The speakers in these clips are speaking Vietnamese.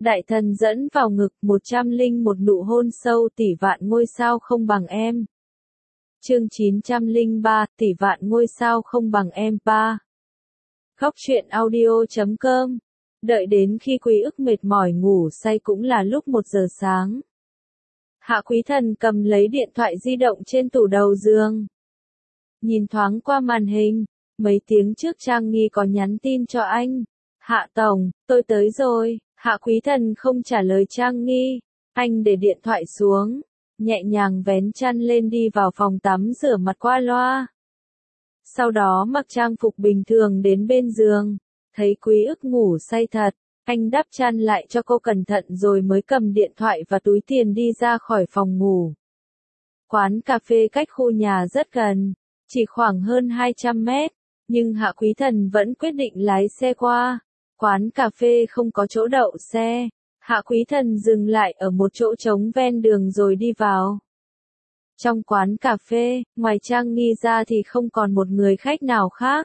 Đại thần dẫn vào ngực 101 nụ hôn sâu tỷ vạn ngôi sao không bằng em. Chương 903, tỷ vạn ngôi sao không bằng em 3. Góc truyện audio.com. Đợi đến khi Quý Ức mệt mỏi ngủ say cũng là lúc 1 giờ sáng. Hạ Quý Thần cầm lấy điện thoại di động trên tủ đầu giường. Nhìn thoáng qua màn hình, mấy tiếng trước Trang Nghi có nhắn tin cho anh. Hạ Tổng, tôi tới rồi. Hạ Quý Thần không trả lời Trang Nghi. Anh để điện thoại xuống, nhẹ nhàng vén chăn lên đi vào phòng tắm rửa mặt qua loa. Sau đó mặc trang phục bình thường đến bên giường, thấy Quý Ức ngủ say thật, anh đắp chăn lại cho cô cẩn thận rồi mới cầm điện thoại và túi tiền đi ra khỏi phòng ngủ. Quán cà phê cách khu nhà rất gần, chỉ khoảng hơn 200 mét, nhưng Hạ Quý Thần vẫn quyết định lái xe qua. Quán cà phê không có chỗ đậu xe, Hạ Quý Thần dừng lại ở một chỗ trống ven đường rồi đi vào. Trong quán cà phê, ngoài Trang Nghi ra thì không còn một người khách nào khác.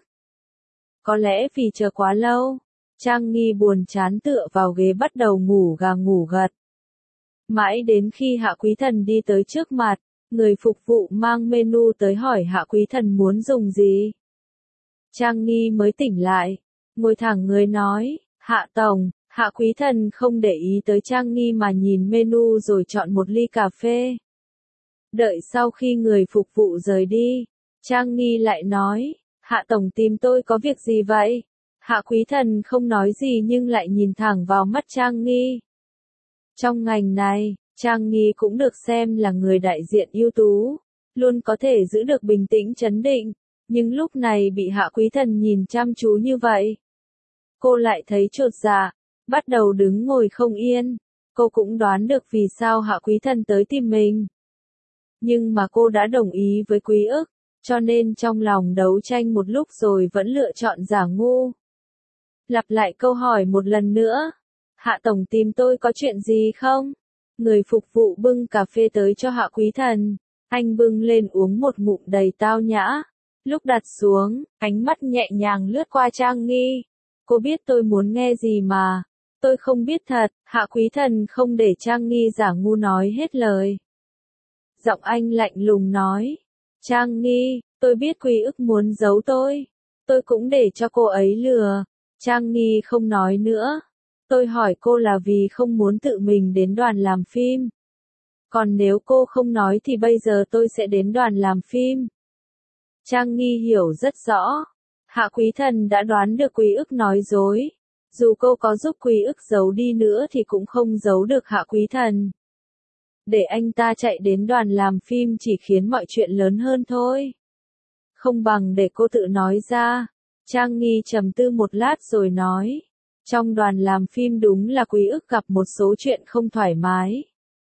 Có lẽ vì chờ quá lâu, Trang Nghi buồn chán tựa vào ghế bắt đầu ngủ gà ngủ gật. Mãi đến khi Hạ Quý Thần đi tới trước mặt, người phục vụ mang menu tới hỏi Hạ Quý Thần muốn dùng gì. Trang Nghi mới tỉnh lại, ngồi thẳng người nói, Hạ Tổng. Hạ Quý Thần không để ý tới Trang Nghi mà nhìn menu rồi chọn một ly cà phê. Đợi sau khi người phục vụ rời đi, Trang Nghi lại nói, Hạ Tổng tìm tôi có việc gì vậy? Hạ Quý Thần không nói gì nhưng lại nhìn thẳng vào mắt Trang Nghi. Trong ngành này, Trang Nghi cũng được xem là người đại diện ưu tú, luôn có thể giữ được bình tĩnh trấn định, nhưng lúc này bị Hạ Quý Thần nhìn chăm chú như vậy. Cô lại thấy chột dạ, bắt đầu đứng ngồi không yên. Cô cũng đoán được vì sao Hạ Quý Thần tới tìm mình. Nhưng mà cô đã đồng ý với Quý Ức, cho nên trong lòng đấu tranh một lúc rồi vẫn lựa chọn giả ngu. Lặp lại câu hỏi một lần nữa. Hạ Tổng tìm tôi có chuyện gì không? Người phục vụ bưng cà phê tới cho Hạ Quý Thần. Anh bưng lên uống một ngụm đầy tao nhã. Lúc đặt xuống, ánh mắt nhẹ nhàng lướt qua Trang Nghi. Cô biết tôi muốn nghe gì mà. Tôi không biết thật. Hạ Quý Thần không để Trang Nghi giả ngu nói hết lời. Giọng anh lạnh lùng nói. Trang Nghi, tôi biết Quý Ức muốn giấu tôi. Tôi cũng để cho cô ấy lừa. Trang Nghi không nói nữa. Tôi hỏi cô là vì không muốn tự mình đến đoàn làm phim. Còn nếu cô không nói thì bây giờ tôi sẽ đến đoàn làm phim. Trang Nghi hiểu rất rõ. Hạ Quý Thần đã đoán được Quý Ức nói dối. Dù cô có giúp Quý Ức giấu đi nữa thì cũng không giấu được Hạ Quý Thần. Để anh ta chạy đến đoàn làm phim chỉ khiến mọi chuyện lớn hơn thôi. Không bằng để cô tự nói ra. Trang Nghi trầm tư một lát rồi nói. Trong đoàn làm phim đúng là Quý Ức gặp một số chuyện không thoải mái.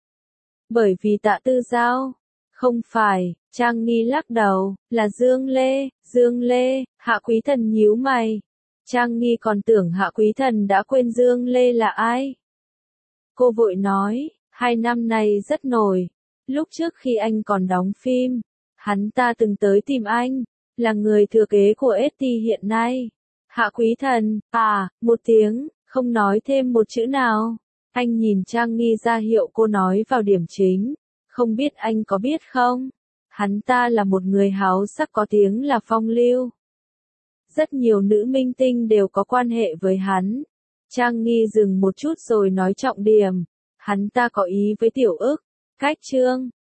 Bởi vì Tạ Tư Giao. Không phải, Trang Nghi lắc đầu, là Dương Lê. Dương Lê. Hạ Quý Thần nhíu mày. Trang Nghi còn tưởng Hạ Quý Thần đã quên Dương Lê là ai. Cô vội nói, 2 năm nay rất nổi. Lúc trước khi anh còn đóng phim, hắn ta từng tới tìm anh, là người thừa kế của ST hiện nay. Hạ Quý Thần, một tiếng, không nói thêm một chữ nào. Anh nhìn Trang Nghi ra hiệu cô nói vào điểm chính. Không biết anh có biết không? Hắn ta là một người háo sắc có tiếng là phong lưu. Rất nhiều nữ minh tinh đều có quan hệ với hắn. Trang Nghi dừng một chút rồi nói trọng điểm. Hắn ta có ý với Tiểu Ức. Cách Trương,